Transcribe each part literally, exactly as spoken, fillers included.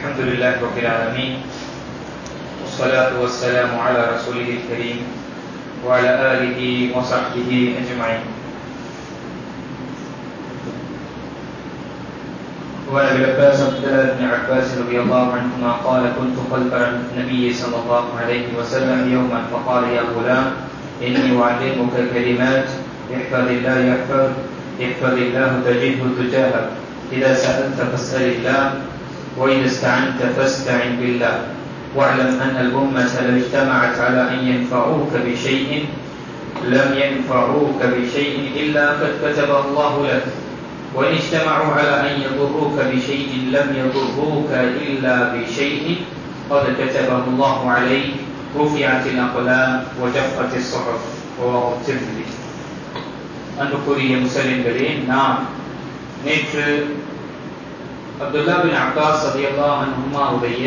الحمد لله رب العالمين والصلاة والسلام على رسوله الكريم وعلى آله وصحبه أجمعين. وعن ابن عباس عبد الله بن عباس رضي الله عنهما قال كنت خلف النبي صلى الله عليه وسلم يوما فقال يا غلام إني أعلمك كلمات احفظ الله يحفظ احفظ الله تجده تجاهك إذا سألت فاسأل الله وإذا استعنت فاستعن بالله واعلم أن الأمة لو اجتمعت على أن ينفعوك بشيء لم ينفعوك بشيء إلا قد كتبه الله لك وإن اجتمعوا على أن يضروك بشيء لم يضروك إلا بشيء قد كتبه الله عليك رفعت الأقلام وجفت الصحف رواه الترمذي. அன்புக்குரிய முஸ்லிம்களே, நாம் நேற்று அப்துல்லா பின் அப்பாஸ் ரலியல்லாஹு அன்ஹுமாவுடைய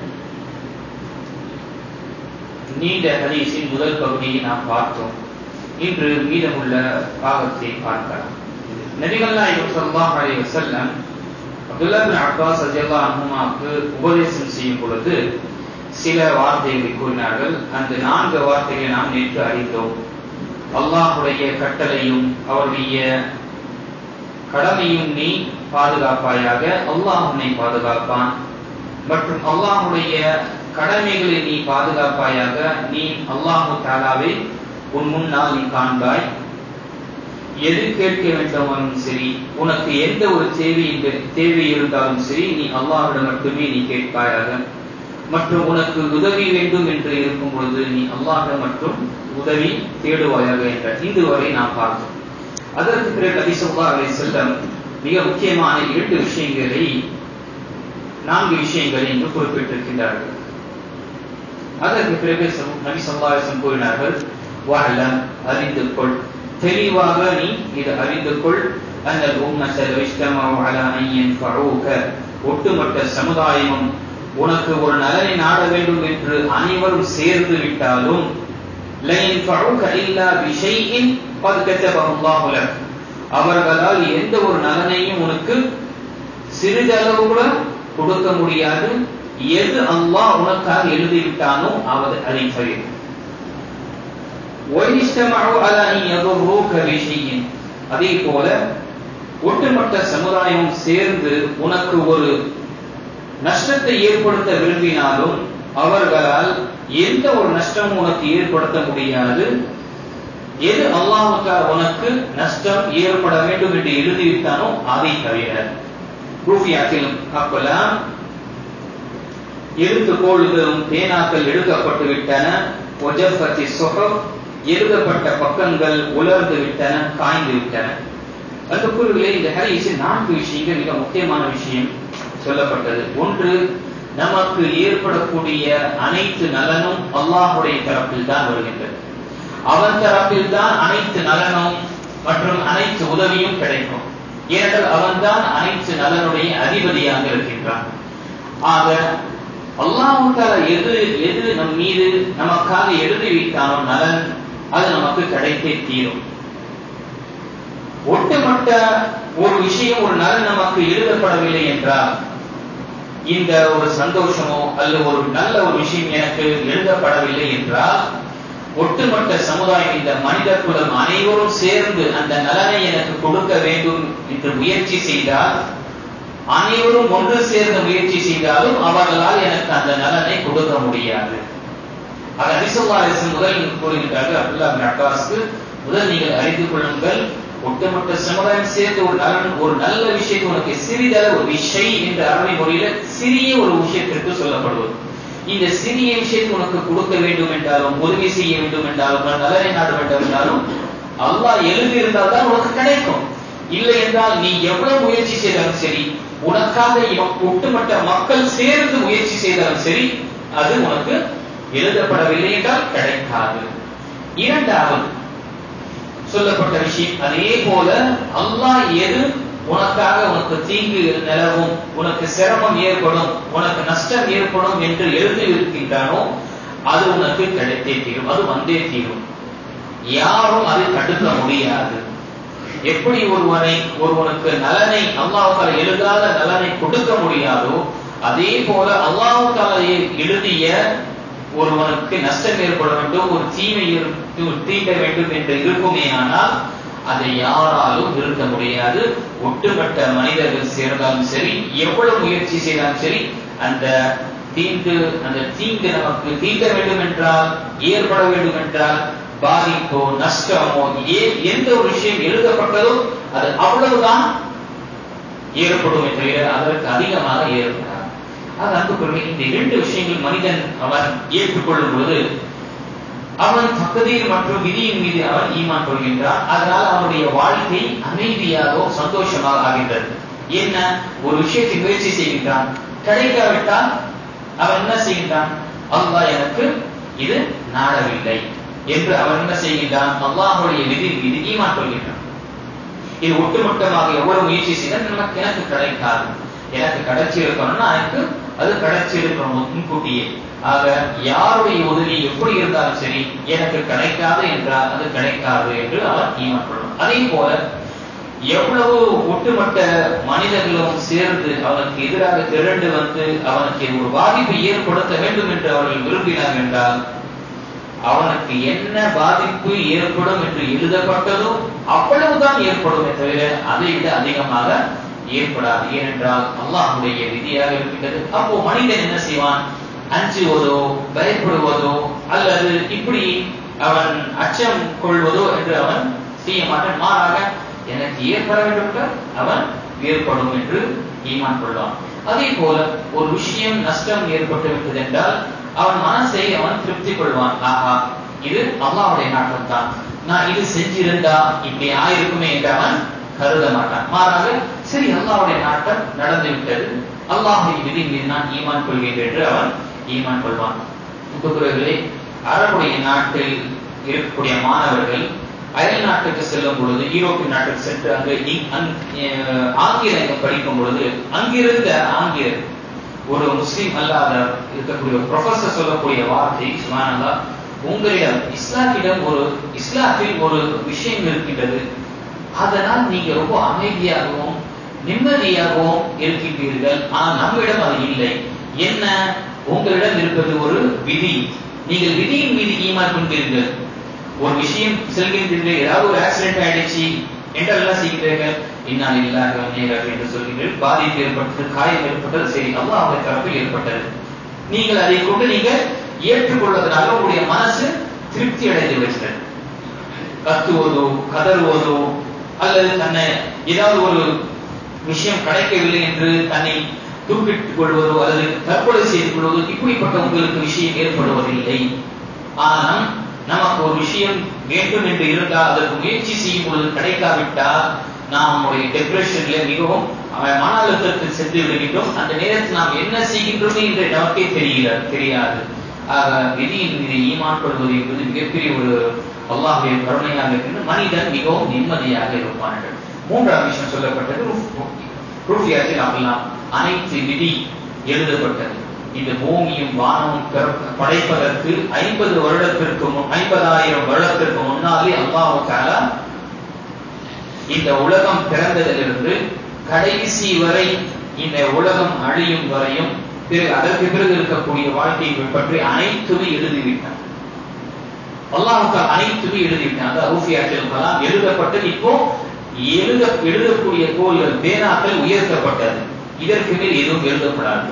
நீண்ட ஹதீஸின் முதல் பகுதியை நாம் பார்த்தோம். இன்று மீதமுள்ள பாகத்தை பார்க்கலாம். நபிகள் நாயகம் ஸல்லல்லாஹு அலைஹி வஸல்லம் அப்துல்லா பின் அப்பாஸ் ரலியல்லாஹு அன்ஹுமாவுக்கு உபதேசம் செய்யும் பொழுது சில வார்த்தைகளை கூறினார்கள். அந்த நான்கு வார்த்தைகளை நாம் நேற்று அறிந்தோம். அல்லாஹ்வுடைய கட்டளையும் அவருடைய கடமையும் நீ பாதுகாப்பாயாக, அல்லாஹ் உன்னை பாதுகாப்பான். மற்றும் அல்லாஹ்வுடைய கடமைகளை நீ பாதுகாப்பாயாக, நீ அல்லாஹு தஆலாவை உன் முன்னால் நீ காண்பாய். எது கேட்க வேண்டுமானும் சரி, உனக்கு எந்த ஒரு தேவை தேவை இருந்தாலும் சரி, நீ அல்லாஹ்விடம் மட்டுமே நீ கேட்பாயாக. மற்றும் உனக்கு உதவி வேண்டும் என்று இருக்கும் பொழுது நீ அல்லாஹ்விடம் மட்டும் உதவி தேடுவாயாக என்ற இன்று வரை நாம் பார்த்தோம். அதற்கு பிறகு நபி ஸல்லல்லாஹு அலைஹி வஸல்லம் மிக முக்கியமான இரண்டு விஷயங்களை நான்கு விஷயங்களை இங்கு குறிப்பிட்டிருக்கின்றார்கள். அதற்கு பிறகு நபி ஸல்லல்லாஹு அலைஹி வஸல்லம் கூறினார்கள், வஅலம், அறிந்து கொள், தெளிவாக நீ இது அறிந்து கொள், அன்னல் உம்மத லவ் இஜ்தமஉ அலா அன் யன்ஃபஊக, ஒட்டுமொத்த சமுதாயமும் உனக்கு ஒரு நலனை நாட வேண்டும் என்று அனைவரும் சேர்ந்து விட்டாலும் லா யன்ஃபஊக இல்லா பிஷைஇன் قد كتبه الله لك, அவர்களால் எந்த ஒரு நலனையும் உனக்கு சிறிதளவு கூட கொடுக்க முடியாது. எது அல்லாஹ் உனக்காக எழுதிவிட்டானோ அது அதை தவிர. அதே போல ஒட்டுமொத்த சமுதாயம் சேர்ந்து உனக்கு ஒரு நஷ்டத்தை ஏற்படுத்த விரும்பினாலும் அவர்களால் எந்த ஒரு நஷ்டமும் உனக்கு ஏற்படுத்த முடியாது. எது அல்லாஹ்வுக்காக உனக்கு நஷ்டம் ஏற்பட வேண்டும் என்று எழுதிவிட்டானோ அதை தவிர. ரூஃபியாத்தில் அக்லாம், எழுத்துக்கோள்களும் பேனாக்கள் எடுக்கப்பட்டு விட்டன. வஜஃபத்தி ஸுஹுஃப், எழுதப்பட்ட பக்கங்கள் உலர்ந்து விட்டன, காய்ந்து விட்டன. அந்த கூறுகளே, இந்த ஹதீஸில் நான்கு விஷயங்கள் மிக முக்கியமான விஷயம் சொல்லப்பட்டது. ஒன்று, நமக்கு ஏற்படக்கூடிய அனைத்து நலனும் அல்லாஹ்வுடைய தரப்பில் தான் வருகின்றது. அவன் தரப்பில் தான் அனைத்து நலனும் மற்றும் அனைத்து உதவியும் கிடைக்கும். ஏனென்றால் அவன் தான் அனைத்து நலனுடைய அதிபதியாக இருக்கின்றான். ஆக அல்லாஹ் தஆலா எது எது நம் மீது நமக்காக எழுதி வைத்தானோ நலன், அது நமக்கு கிடைத்தே தீரும். ஒட்டுமொத்த ஒரு விஷயம், ஒரு நலன் நமக்கு எழுதப்படவில்லை என்றால், இந்த ஒரு சந்தோஷமோ அல்லது ஒரு நல்ல ஒரு விஷயம் எனக்கு எழுதப்படவில்லை என்றால், ஒட்டுமொத்த சமுதாயம், இந்த மனித குலம் அனைவரும் சேர்ந்து அந்த நலனை எனக்கு கொடுக்க வேண்டும் என்று முயற்சி செய்தால், அனைவரும் ஒன்று சேர்ந்து முயற்சி செய்தாலும் அவர்களால் எனக்கு அந்த நலனை கொடுக்க முடியாது. அது நபி ஸல்லல்லாஹு அலைஹி வஸல்லம் முதல் கூறுகின்றார்கள் அப்துல்லா பின் அப்பாஸ்க்கு, முதல் நீங்கள் அறிந்து கொள்ளுங்கள், ஒட்டுமொத்த சமுதாயம் சேர்ந்து ஒரு நலன், ஒரு நல்ல விஷயத்தை உனக்கு சிறிதளவு விஷய் என்ற அரபி மொழியில சிறிய ஒரு விஷயத்திற்கு சொல்லப்படுவது. இந்த சிறிய விஷயத்தை உனக்கு கொடுக்க வேண்டும் என்றாலும், உதவி செய்ய வேண்டும் என்றாலும், நலனை நாட வேண்டும் என்றாலும் அல்லாஹ் எழுதி இருந்தால் தான் உனக்கு கிடைக்கும். இல்லை என்றால் நீ எவ்வளவு முயற்சி செய்தாலும் சரி, உனக்காக ஒட்டுமொத்த மக்கள் சேர்ந்து முயற்சி செய்தாலும் சரி, அது உனக்கு எழுதப்படவில்லை என்றால் கிடைக்காது. இரண்டாவது சொல்லப்பட்ட விஷயம், அதே போல அல்லாஹ் எது உனக்காக உனக்கு தீங்கு நிலவும், உனக்கு சிரமம் ஏற்படும், உனக்கு நஷ்டம் ஏற்படும் என்று எழுதி இருக்கின்றானோ அது உனக்கு கிடைத்தே தீரும், அது வந்தே தீரும். யாரும் அதை தடுக்க முடியாது. எப்படி ஒருவனை ஒருவனுக்கு நலனை அல்லாஹ் எழுதாத நலனை கொடுக்க முடியாதோ, அதே போல அல்லாஹ் தஆலா எழுதிய ஒருவனுக்கு நஷ்டம் ஏற்பட வேண்டும், ஒரு தீமை தீண்ட வேண்டும் என்று இருக்குமே ஆனால் அதை யாராலும் நிறுத்த முடியாது. ஒட்டுமொத்த மனிதர்கள் சேர்ந்தாலும் சரி, எவ்வளவு முயற்சி செய்தாலும் சரி, அந்த தீங்கு அந்த தீங்கு நமக்கு தீண்ட வேண்டும் என்றால், ஏற்பட வேண்டும் என்றால், பாதிப்போ நஷ்டமோ எந்த ஒரு விஷயம் எழுதப்பட்டதோ அது அவ்வளவுதான் ஏற்படும் தவிர அதற்கு அதிகமாக ஏற்படாது. அது அன்புக்குரிய இந்த இரண்டு விஷயங்கள் மனிதன் அவன் ஏற்றுக்கொள்ளும் பொழுது அவன் தக்தீர் மற்றும் விதியின் மீது அவன் ஈமான் கொள்கின்றான். அதனால் அவனுடைய வாழ்க்கை அமைதியாகவும் சந்தோஷமாக ஆகின்றது. என்ன, ஒரு விஷயத்தை முயற்சி செய்கின்றான், கிடைக்காவிட்டால் அவன் என்ன செய்கின்றான், அல்லாஹ் எனக்கு இது நாடவில்லை என்று அவன் என்ன செய்கின்றான், அல்லாஹ்வுடைய விதியின் மீது ஈமான் கொள்கின்றான். இது ஒட்டுமொத்தமாக எவ்வளவு முயற்சி செய்தால் நமக்கு எனக்கு கிடைக்காது, எனக்கு கிடைச்சி இருக்கணும்னா எனக்கு அது கிடைச்சி இருக்கணும் முன்கூட்டியே. ஆக யாருடைய உதவி எப்படி இருந்தாலும் சரி, எனக்கு கிடைக்காது என்றால் அது கிடைக்காது என்று அவன் ஈமான் கொள்வான். அதே போல எவ்வளவு ஒட்டுமொத்த மனிதர்களும் சேர்ந்து அவனுக்கு எதிராக திரண்டு வந்து அவனுக்கு ஒரு பாதிப்பை ஏற்படுத்த வேண்டும் என்று அவர்கள் விரும்பினார் என்றால் அவனுக்கு என்ன பாதிப்பு ஏற்படும் என்று எழுதப்பட்டதோ அவ்வளவுதான் ஏற்படுமே தவிர அதை விட அதிகமாக ஏற்படாது. ஏனென்றால் அல்லாஹ்வுடைய விதியாக இருக்கின்றது. அப்போ மனிதன் என்ன செய்வான், அஞ்சுவதோ பயப்படுவதோ அல்லது இப்படி அவன் அச்சம் கொள்வதோ என்று அவன் செய்ய மாட்டான். மாறாக எனக்கு ஏற்பட வேண்டும் என்றால் அவன் ஏற்படும் என்று ஈமான் கொள்வான். அதே போல ஒரு விஷயம் நஷ்டம் ஏற்பட்டு விட்டது என்றால் அவன் மனசை அவன் திருப்தி கொள்வான். ஆஹா, இது அல்லாஹ்வுடைய நாட்டம் தான், நான் இது செஞ்சிருந்தா இப்படி ஆயிருக்குமே என்று அவன் கருத மாட்டான். மாறாக சரி, அல்லாஹ்வுடைய நாட்டம் நடந்து விட்டது, அல்லாஹ்வின் விதி மீது நான் ஈமான் கொள்கின்றேன் என்று அவன் ஈமான் கொள்வான். அன்புக்குரியவர்களே, அரபுடைய நாட்டில் இருக்கக்கூடிய மாணவர்கள் அயல் நாட்டுக்கு செல்லும் பொழுது, யூரோப்பிய நாட்டுக்கு சென்று அங்கு ஆங்கிலம் படிக்கும் பொழுது அங்கிருந்த ஆங்கிலர் ஒரு முஸ்லிம் அல்லாத இருக்கக்கூடிய ப்ரொஃபசர் சொல்லக்கூடிய வார்த்தை, சுப்ஹானல்லாஹ், உங்களிடம் இஸ்லாத்திடம் ஒரு இஸ்லாத்தில் ஒரு விஷயம் இருக்கின்றது, அதனால் நீங்க ரொம்ப அமைதியாகவும் நிம்மதியாகவும் இருக்கின்றீர்கள். ஆனால் நம்மிடம் அது இல்லை. என்ன, உங்களிடம் இருப்பது ஒரு விதி, நீங்கள் விதியின் மீது ஈமான் கொண்டீர்கள். ஒரு விஷயம் செல்கின்றீர்கள், ஏதாவது ஒரு ஆக்சிடென்ட் ஆயிடுச்சு என்றால் என்ன செய்கிறீர்கள், இன்னால் இல்லாஹி வ இன்னா இலைஹி என்று சொல்கிறீர்கள். பாதிப்பு ஏற்பட்டது, காயம் ஏற்பட்டது, சரி அல்லாஹ்வுடைய தரப்பில் ஏற்பட்டது. நீங்கள் அதை கொண்டு நீங்கள் ஏற்றுக்கொள்வதனால உங்களுடைய மனசு திருப்தி அடைந்து விடுகிறது. கத்துவதோ கதறுவதோ அல்லது தன்னை ஏதாவது ஒரு விஷயம் கிடைக்கவில்லை என்று தன்னை தூக்கிட்டுக் கொள்வதோ அல்லது தற்கொலை செய்து கொள்வதோ இப்படிப்பட்ட உங்களுக்கு விஷயம் ஏற்படுவதில்லை. ஆனால் நமக்கு ஒரு விஷயம் வேண்டும் என்று இருந்தால் அதற்கு முயற்சி செய்யும் பொழுது கிடைக்காவிட்டால் நாம் நம்முடைய டிப்ரெஷன்ல மிகவும் மன அழுத்தத்தில் சென்று விடுகின்றோம். அந்த நேரத்தில் நாம் என்ன செய்கின்றோம் என்று நமக்கே தெரியல தெரியாது. ஆக விதியின் மீது ஈமான் கொள்வது என்பது மிகப்பெரிய ஒரு அல்லாஹ்வுடைய கருணையாக இருக்கின்ற மனிதன் மிகவும் நிம்மதியாக இருப்பான். மூன்றாம் விஷயம் சொல்லப்பட்டது ரூஃபியாத்தில் அகலாம், அனைத்து விதி எழுதப்பட்டது. இந்த பூமியும் வானமும் படைப்பதற்கு ஐம்பது வருடத்திற்கு ஐம்பதாயிரம் வருடத்திற்கு முன்னாலே அல்லாஹ் தஆலா இந்த உலகம் பிறந்ததிலிருந்து கடைசி வரை இந்த உலகம் அழியும் வரையும் பிறகு அதற்கு பிறகு இருக்கக்கூடிய வாழ்க்கையை பற்றி அனைத்துமே எழுதிவிட்டார். அல்லாஹ் தஆலா அனைத்துமே எழுதிவிட்டார். அந்த ரூஃபியாத்தில் கலாம் எழுதப்பட்டது. இப்போ எழுத எழுதக்கூடிய கோல்கள் பேனாக்கள் உயர்த்தப்பட்டது. இதற்கு மேல் எதுவும் எழுதப்படாது.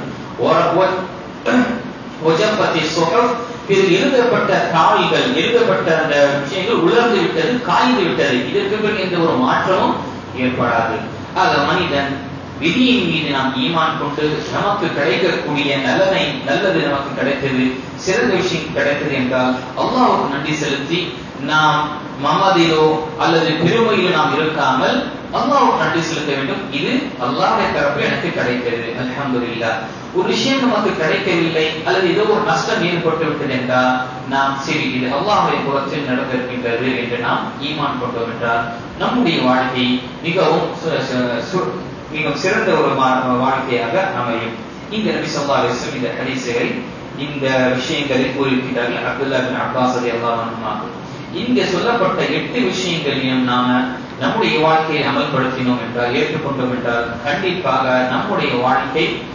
எழுதப்பட்ட தாள்கள் எழுதப்பட்ட அந்த விஷயங்கள் உலர்ந்து விட்டது, காய்ந்து விட்டது. இதற்கு பிறகு எந்த ஒரு மாற்றமும் ஏற்படாது. ஆக மனிதன் விதியின் மீது நாம் ஈமான் கொண்டு நமக்கு கிடைக்கக்கூடிய நலனை நல்லது நமக்கு கிடைத்தது, சிறந்த விஷயம் கிடைத்தது என்றால் அல்லாஹ்வுக்கு நன்றி செலுத்தி நாம் மமதிலோ அல்லது பெருமையிலோ நாம் இருக்காமல் அல்லாஹ்வுக்கு நன்றி செலுத்த வேண்டும். இது அல்லாஹ்வுடைய தரப்பில் எனக்கு கிடைத்தது, அல்ஹம்துலில்லாஹ். ஒரு விஷயம் நமக்கு கிடைக்கவில்லை அல்லது ஏதோ ஒரு நஷ்டம் ஏற்பட்டு விட்டது என்றால் நாம் சரி இது அல்லாஹ்வுடைய புறத்தில் நடந்திருக்கின்றது என்று நாம் ஈமான் கொண்டோம் என்றால் நம்முடைய வாழ்க்கை மிகவும் மிகவும் சிறந்த ஒரு வாழ்க்கையாக அமையும். இந்த நபி ஸல்லல்லாஹு அலைஹி வஸல்லம் இந்த ஹதீஸை இந்த விஷயங்களை கூறியிருக்கிறார்கள். அப்துல்லாஹ் பின் அப்பாஸ் ரலியல்லாஹு அன்ஹு இங்க சொல்லப்பட்ட எட்டு விஷயங்களையும் நாம நம்முடைய வாழ்க்கையை அமல்படுத்தினோம் என்றால், ஏற்றுக்கொண்டோம் என்றால் கண்டிப்பாக நம்முடைய வாழ்க்கை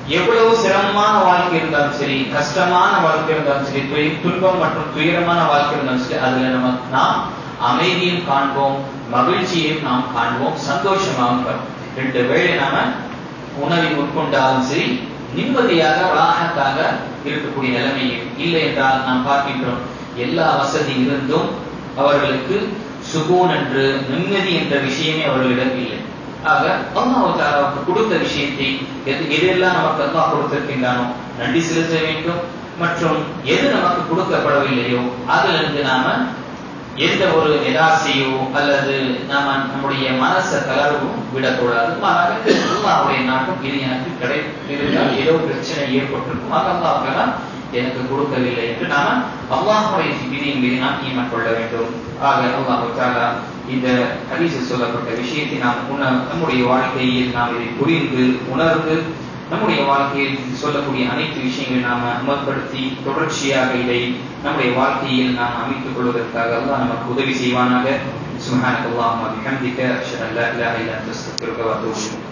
எவ்வளவு சிரமமான வாழ்க்கை இருந்தாலும் சரி, கஷ்டமான வாழ்க்கை இருந்தாலும் சரி, துன்பம் மற்றும் துயரமான வாழ்க்கை இருந்தாலும் சரி, அதுல நம்ம நாம் அமைதியும் காண்போம், மகிழ்ச்சியையும் நாம் காண்போம், சந்தோஷமாக ரெண்டு வேளை நாம உணவை உட்கொண்டாலும் சரி நிம்மதியாக ராகத்தாக இருக்கக்கூடிய நிலைமையும் இல்லை என்றால் நாம் பார்க்கின்றோம் எல்லா வசதி இருந்தும் அவர்களுக்கு சுகூன் என்று நிம்மதி என்ற விஷயமே அவர்களிடம் இல்லை. ஆக அல்லாஹ் தஆலாவுக்கு கொடுத்த விஷயத்தை எது எதெல்லாம் நமக்கு அல்லாஹ் கொடுத்திருக்கின்றானோ நன்றி செலுத்த வேண்டும், மற்றும் எது நமக்கு கொடுக்கப்படவில்லையோ அதிலிருந்து நாம எந்த ஒரு நிராசையோ அல்லது நாம நம்முடைய மனச தளர்வும் விடக்கூடாது. மாறாக அல்லாஹ்வுடைய நாட்டம் இது எனக்கு கிடைத்திருந்தால் ஏதோ பிரச்சனை ஏற்பட்டிருக்கும், ஆக அல்லாஹ் தஆலா எனக்கு கொடுக்கவில்லை என்று நாம அல்லாஹ்வுடைய விதியின் மீது நாம் ஈமான் கொள்ள வேண்டும். ஆக அல்லாஹ் தஆலா இந்த ஹதீஸில் சொல்லப்பட்ட விஷயத்தை நாம் நம்முடைய வாழ்க்கையில் நாம் இதை புரிந்து உணர்ந்து நம்முடைய வாழ்க்கையில் சொல்லக்கூடிய அனைத்து விஷயங்களை நாம் அமல்படுத்தி தொடர்ச்சியாக இதை நம்முடைய வாழ்க்கையில் நாம் அமைத்துக் கொள்வதற்காக அல்லாஹ் நமக்கு உதவி செய்வானாக. சுப்ஹானல்லாஹி வ பிஹம்திஹி அஷ்ஹது அல்லா இலாஹா இல்லா அன்த அஸ்தக்ஃபிருக வ அத்தூபு இலைக்.